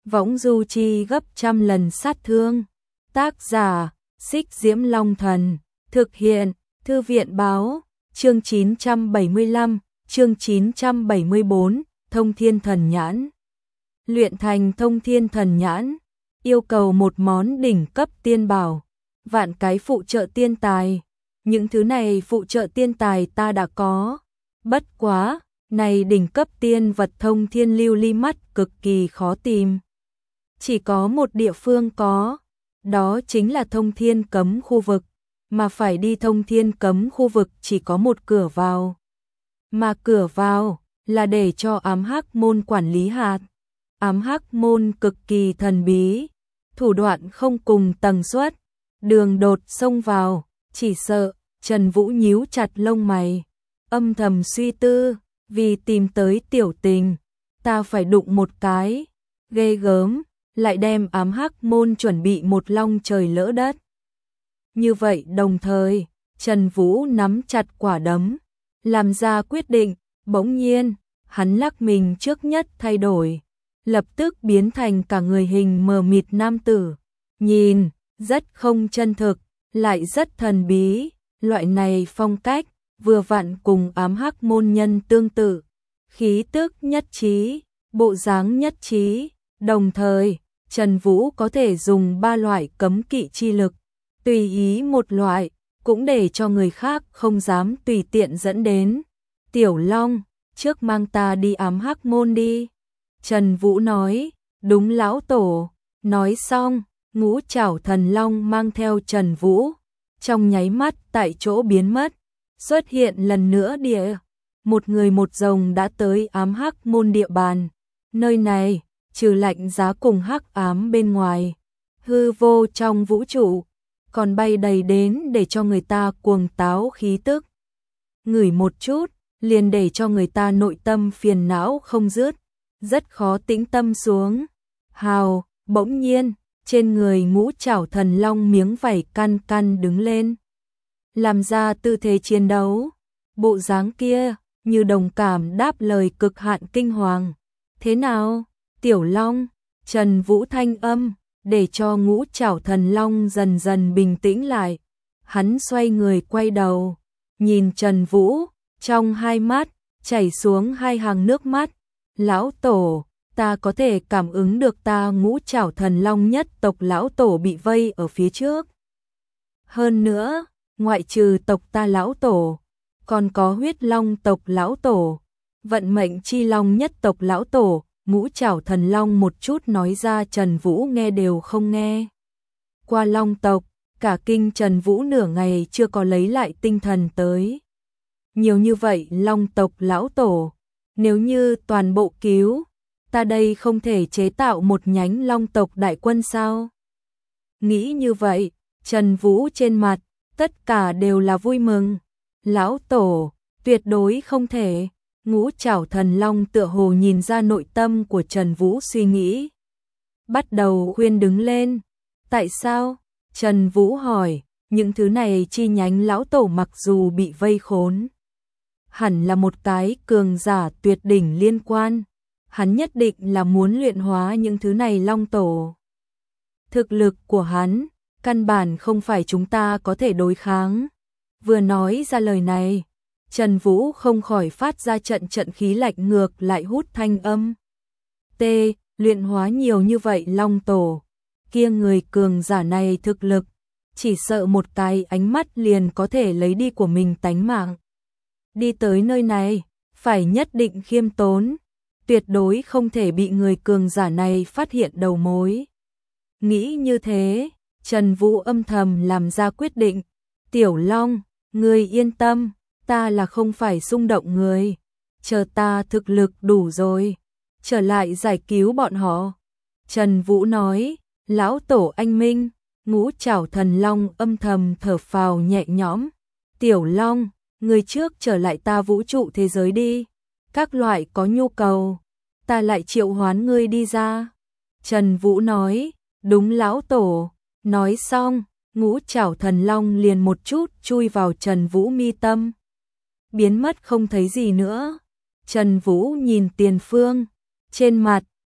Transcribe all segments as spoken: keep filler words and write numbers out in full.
võng du chi gấp trăm lần sát thương. Tác giả, Xích Diễm Long Thần. Thực hiện, Thư viện Báo. Chương chín trăm bảy mươi lăm, chương chín trăm bảy mươi bốn, Thông Thiên Thần Nhãn. Luyện thành Thông Thiên Thần Nhãn, yêu cầu một món đỉnh cấp tiên bảo, vạn cái phụ trợ tiên tài. Những thứ này phụ trợ tiên tài ta đã có. Bất quá, này đỉnh cấp tiên vật thông thiên lưu ly mắt cực kỳ khó tìm. Chỉ có một địa phương có, đó chính là thông thiên cấm khu vực, mà phải đi thông thiên cấm khu vực chỉ có một cửa vào. Mà cửa vào là để cho ám hắc môn quản lý hạt. Ám hắc môn cực kỳ thần bí, thủ đoạn không cùng tầng suất, đường đột xông vào, chỉ sợ. Trần Vũ nhíu chặt lông mày, âm thầm suy tư, vì tìm tới tiểu tình, ta phải đụng một cái, ghê gớm, lại đem ám hắc môn chuẩn bị một long trời lỡ đất. Như vậy đồng thời, Trần Vũ nắm chặt quả đấm, làm ra quyết định, bỗng nhiên, hắn lắc mình trước nhất thay đổi, lập tức biến thành cả người hình mờ mịt nam tử, nhìn, rất không chân thực, lại rất thần bí. Loại này phong cách, vừa vặn cùng ám hắc môn nhân tương tự, khí tức nhất trí, bộ dáng nhất trí, đồng thời, Trần Vũ có thể dùng ba loại cấm kỵ chi lực, tùy ý một loại, cũng để cho người khác không dám tùy tiện dẫn đến. Tiểu Long, trước mang ta đi ám hắc môn đi. Trần Vũ nói, đúng lão tổ, nói xong, ngũ trảo thần long mang theo Trần Vũ. Trong nháy mắt tại chỗ biến mất, xuất hiện lần nữa địa, một người một rồng đã tới ám hắc môn địa bàn. Nơi này, trừ lạnh giá cùng hắc ám bên ngoài, hư vô trong vũ trụ, còn bay đầy đến để cho người ta cuồng táo khí tức. Ngửi một chút, liền để cho người ta nội tâm phiền não không dứt, rất khó tĩnh tâm xuống. Hào, bỗng nhiên, trên người ngũ trảo thần long miếng vảy căn căn đứng lên, làm ra tư thế chiến đấu, bộ dáng kia như đồng cảm đáp lời cực hạn kinh hoàng. Thế nào, Tiểu Long? Trần Vũ thanh âm, để cho ngũ trảo thần long dần dần bình tĩnh lại. Hắn xoay người quay đầu, nhìn Trần Vũ, trong hai mắt chảy xuống hai hàng nước mắt. Lão tổ, ta có thể cảm ứng được ta ngũ trảo thần long nhất tộc lão tổ bị vây ở phía trước. Hơn nữa, ngoại trừ tộc ta lão tổ, còn có huyết long tộc lão tổ, vận mệnh chi long nhất tộc lão tổ, ngũ trảo thần long một chút nói ra Trần Vũ nghe đều không nghe. Qua long tộc, cả kinh Trần Vũ nửa ngày chưa có lấy lại tinh thần tới. Nhiều như vậy long tộc lão tổ, nếu như toàn bộ cứu, ta đây không thể chế tạo một nhánh long tộc đại quân sao? Nghĩ như vậy, Trần Vũ trên mặt, tất cả đều là vui mừng. Lão tổ, tuyệt đối không thể. Ngũ trảo thần long tựa hồ nhìn ra nội tâm của Trần Vũ suy nghĩ. Bắt đầu khuyên đứng lên. Tại sao? Trần Vũ hỏi, những thứ này chi nhánh lão tổ mặc dù bị vây khốn, hẳn là một cái cường giả tuyệt đỉnh liên quan. Hắn nhất định là muốn luyện hóa những thứ này long tổ. Thực lực của hắn, căn bản không phải chúng ta có thể đối kháng. Vừa nói ra lời này, Trần Vũ không khỏi phát ra trận trận khí lạnh ngược lại hút thanh âm. T, luyện hóa nhiều như vậy long tổ, kia người cường giả này thực lực, chỉ sợ một cái ánh mắt liền có thể lấy đi của mình tánh mạng. Đi tới nơi này, phải nhất định khiêm tốn, tuyệt đối không thể bị người cường giả này phát hiện đầu mối. Nghĩ như thế, Trần Vũ âm thầm làm ra quyết định. Tiểu Long, ngươi yên tâm, ta là không phải xung động người. Chờ ta thực lực đủ rồi, trở lại giải cứu bọn họ. Trần Vũ nói, lão tổ anh minh. Ngũ trảo thần long âm thầm thở phào nhẹ nhõm. Tiểu Long, ngươi trước trở lại ta vũ trụ thế giới đi. Các loại có nhu cầu, ta lại triệu hoán ngươi đi ra. Trần Vũ nói, đúng lão tổ. Nói xong, ngũ trảo thần long liền một chút chui vào Trần Vũ mi tâm, biến mất không thấy gì nữa. Trần Vũ nhìn tiền phương, trên mặt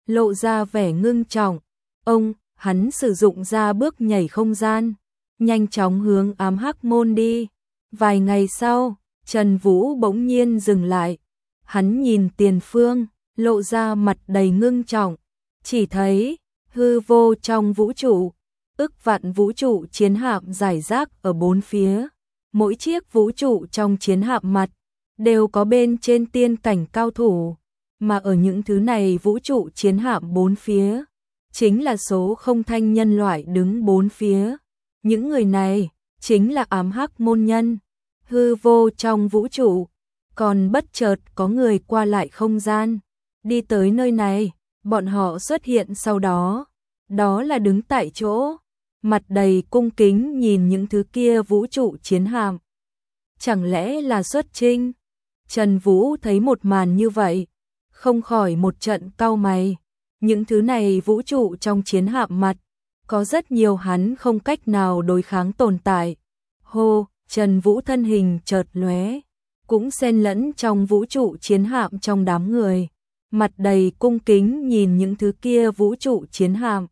lộ ra vẻ ngưng trọng. Ông, hắn sử dụng ra bước nhảy không gian, nhanh chóng hướng ám hắc môn đi. Vài ngày sau, Trần Vũ bỗng nhiên dừng lại. Hắn nhìn tiền phương, lộ ra mặt đầy ngưng trọng. Chỉ thấy, hư vô trong vũ trụ, ức vạn vũ trụ chiến hạm rải rác ở bốn phía. Mỗi chiếc vũ trụ trong chiến hạm mặt, đều có bên trên tiên cảnh cao thủ. Mà ở những thứ này vũ trụ chiến hạm bốn phía, chính là số không thanh nhân loại đứng bốn phía. Những người này, chính là ám hắc môn nhân. Hư vô trong vũ trụ, còn bất chợt có người qua lại không gian, đi tới nơi này, bọn họ xuất hiện sau đó, đó là đứng tại chỗ, mặt đầy cung kính nhìn những thứ kia vũ trụ chiến hạm. Chẳng lẽ là xuất chinh? Trần Vũ thấy một màn như vậy, không khỏi một trận cau mày. Những thứ này vũ trụ trong chiến hạm mặt, có rất nhiều hắn không cách nào đối kháng tồn tại. Hô, Trần Vũ thân hình chợt lóe, cũng xen lẫn trong vũ trụ chiến hạm trong đám người, mặt đầy cung kính nhìn những thứ kia vũ trụ chiến hạm.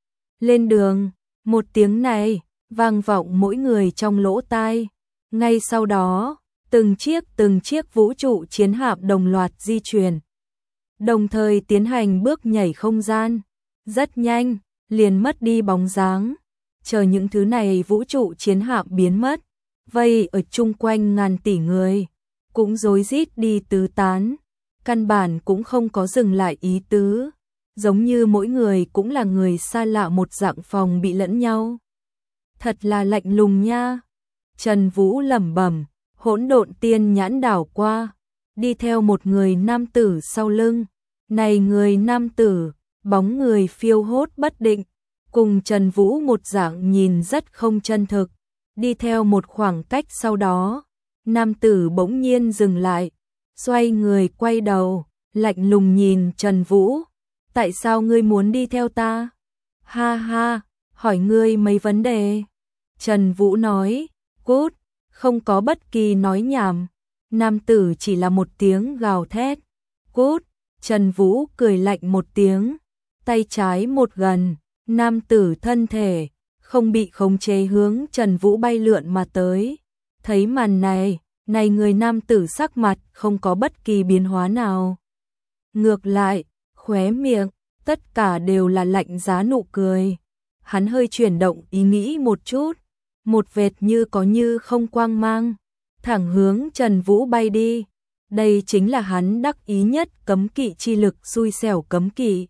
Lên đường, một tiếng này vang vọng mỗi người trong lỗ tai. Ngay sau đó, từng chiếc từng chiếc vũ trụ chiến hạm đồng loạt di chuyển, đồng thời tiến hành bước nhảy không gian. Rất nhanh, liền mất đi bóng dáng. Chờ những thứ này vũ trụ chiến hạm biến mất, vây ở chung quanh ngàn tỷ người, cũng rối rít đi tứ tán, căn bản cũng không có dừng lại ý tứ, giống như mỗi người cũng là người xa lạ một dạng phòng bị lẫn nhau. Thật là lạnh lùng nha. Trần Vũ lẩm bẩm, hỗn độn tiên nhãn đảo qua, đi theo một người nam tử sau lưng. Này người nam tử, bóng người phiêu hốt bất định, cùng Trần Vũ một dạng nhìn rất không chân thực. Đi theo một khoảng cách sau đó, nam tử bỗng nhiên dừng lại, xoay người quay đầu, lạnh lùng nhìn Trần Vũ. Tại sao ngươi muốn đi theo ta? Ha ha, hỏi ngươi mấy vấn đề. Trần Vũ nói, cút, không có bất kỳ nói nhảm. Nam tử chỉ là một tiếng gào thét, cút. Trần Vũ cười lạnh một tiếng, tay trái một gần, nam tử thân thể không bị khống chế hướng Trần Vũ bay lượn mà tới. Thấy màn này, này người nam tử sắc mặt không có bất kỳ biến hóa nào. Ngược lại, khóe miệng, tất cả đều là lạnh giá nụ cười. Hắn hơi chuyển động ý nghĩ một chút, một vệt như có như không quang mang, thẳng hướng Trần Vũ bay đi. Đây chính là hắn đắc ý nhất cấm kỵ chi lực, xui xẻo cấm kỵ.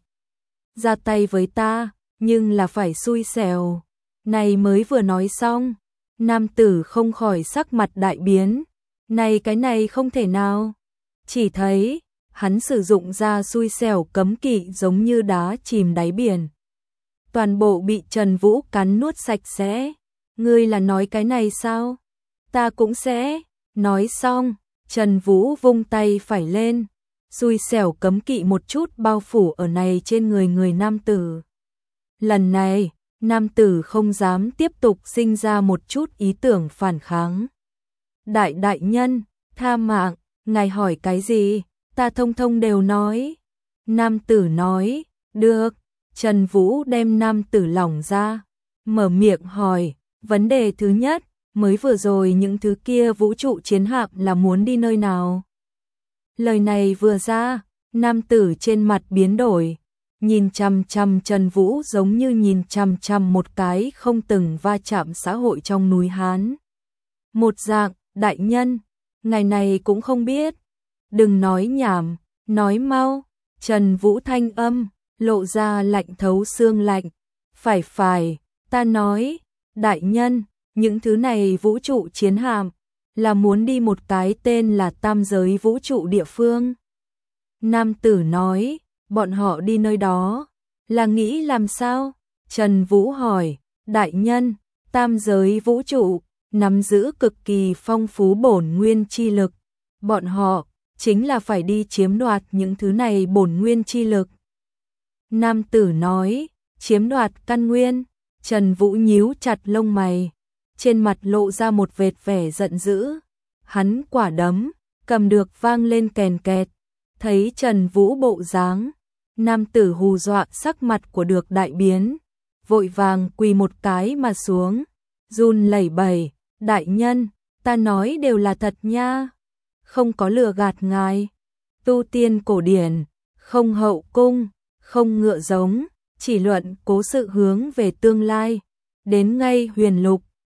Ra tay với ta, nhưng là phải xui xẻo. Này mới vừa nói xong, nam tử không khỏi sắc mặt đại biến. Này cái này không thể nào. Chỉ thấy, hắn sử dụng ra xui xẻo cấm kỵ giống như đá chìm đáy biển. Toàn bộ bị Trần Vũ cắn nuốt sạch sẽ. Ngươi là nói cái này sao? Ta cũng sẽ. Nói xong, Trần Vũ vung tay phải lên, xui xẻo cấm kỵ một chút bao phủ ở này trên người người nam tử. Lần này, nam tử không dám tiếp tục sinh ra một chút ý tưởng phản kháng. Đại đại nhân, tha mạng, ngài hỏi cái gì, ta thông thông đều nói. Nam tử nói, được. Trần Vũ đem nam tử lỏng ra, mở miệng hỏi, vấn đề thứ nhất, mới vừa rồi những thứ kia vũ trụ chiến hạm là muốn đi nơi nào? Lời này vừa ra, nam tử trên mặt biến đổi, nhìn chằm chằm Trần Vũ giống như nhìn chằm chằm một cái không từng va chạm xã hội trong núi Hán. Một dạng, đại nhân, ngày này cũng không biết. Đừng nói nhảm, nói mau. Trần Vũ thanh âm, lộ ra lạnh thấu xương lạnh. Phải phải, ta nói, đại nhân, những thứ này vũ trụ chiến hạm là muốn đi một cái tên là tam giới vũ trụ địa phương. Nam tử nói, bọn họ đi nơi đó, là nghĩ làm sao? Trần Vũ hỏi, đại nhân, tam giới vũ trụ, nắm giữ cực kỳ phong phú bổn nguyên chi lực. Bọn họ, chính là phải đi chiếm đoạt những thứ này bổn nguyên chi lực. Nam tử nói, chiếm đoạt căn nguyên. Trần Vũ nhíu chặt lông mày, trên mặt lộ ra một vệt vẻ giận dữ. Hắn quả đấm, cầm được vang lên kèn kẹt. Thấy Trần Vũ bộ dáng, Nam tử hù dọa sắc mặt của Được đại biến, vội vàng quỳ một cái mà xuống, run lẩy bẩy, đại nhân, ta nói đều là thật nha, không có lừa gạt ngài. Tu tiên cổ điển, không hậu cung, không ngựa giống, chỉ luận cố sự hướng về tương lai, đến ngay huyền lục,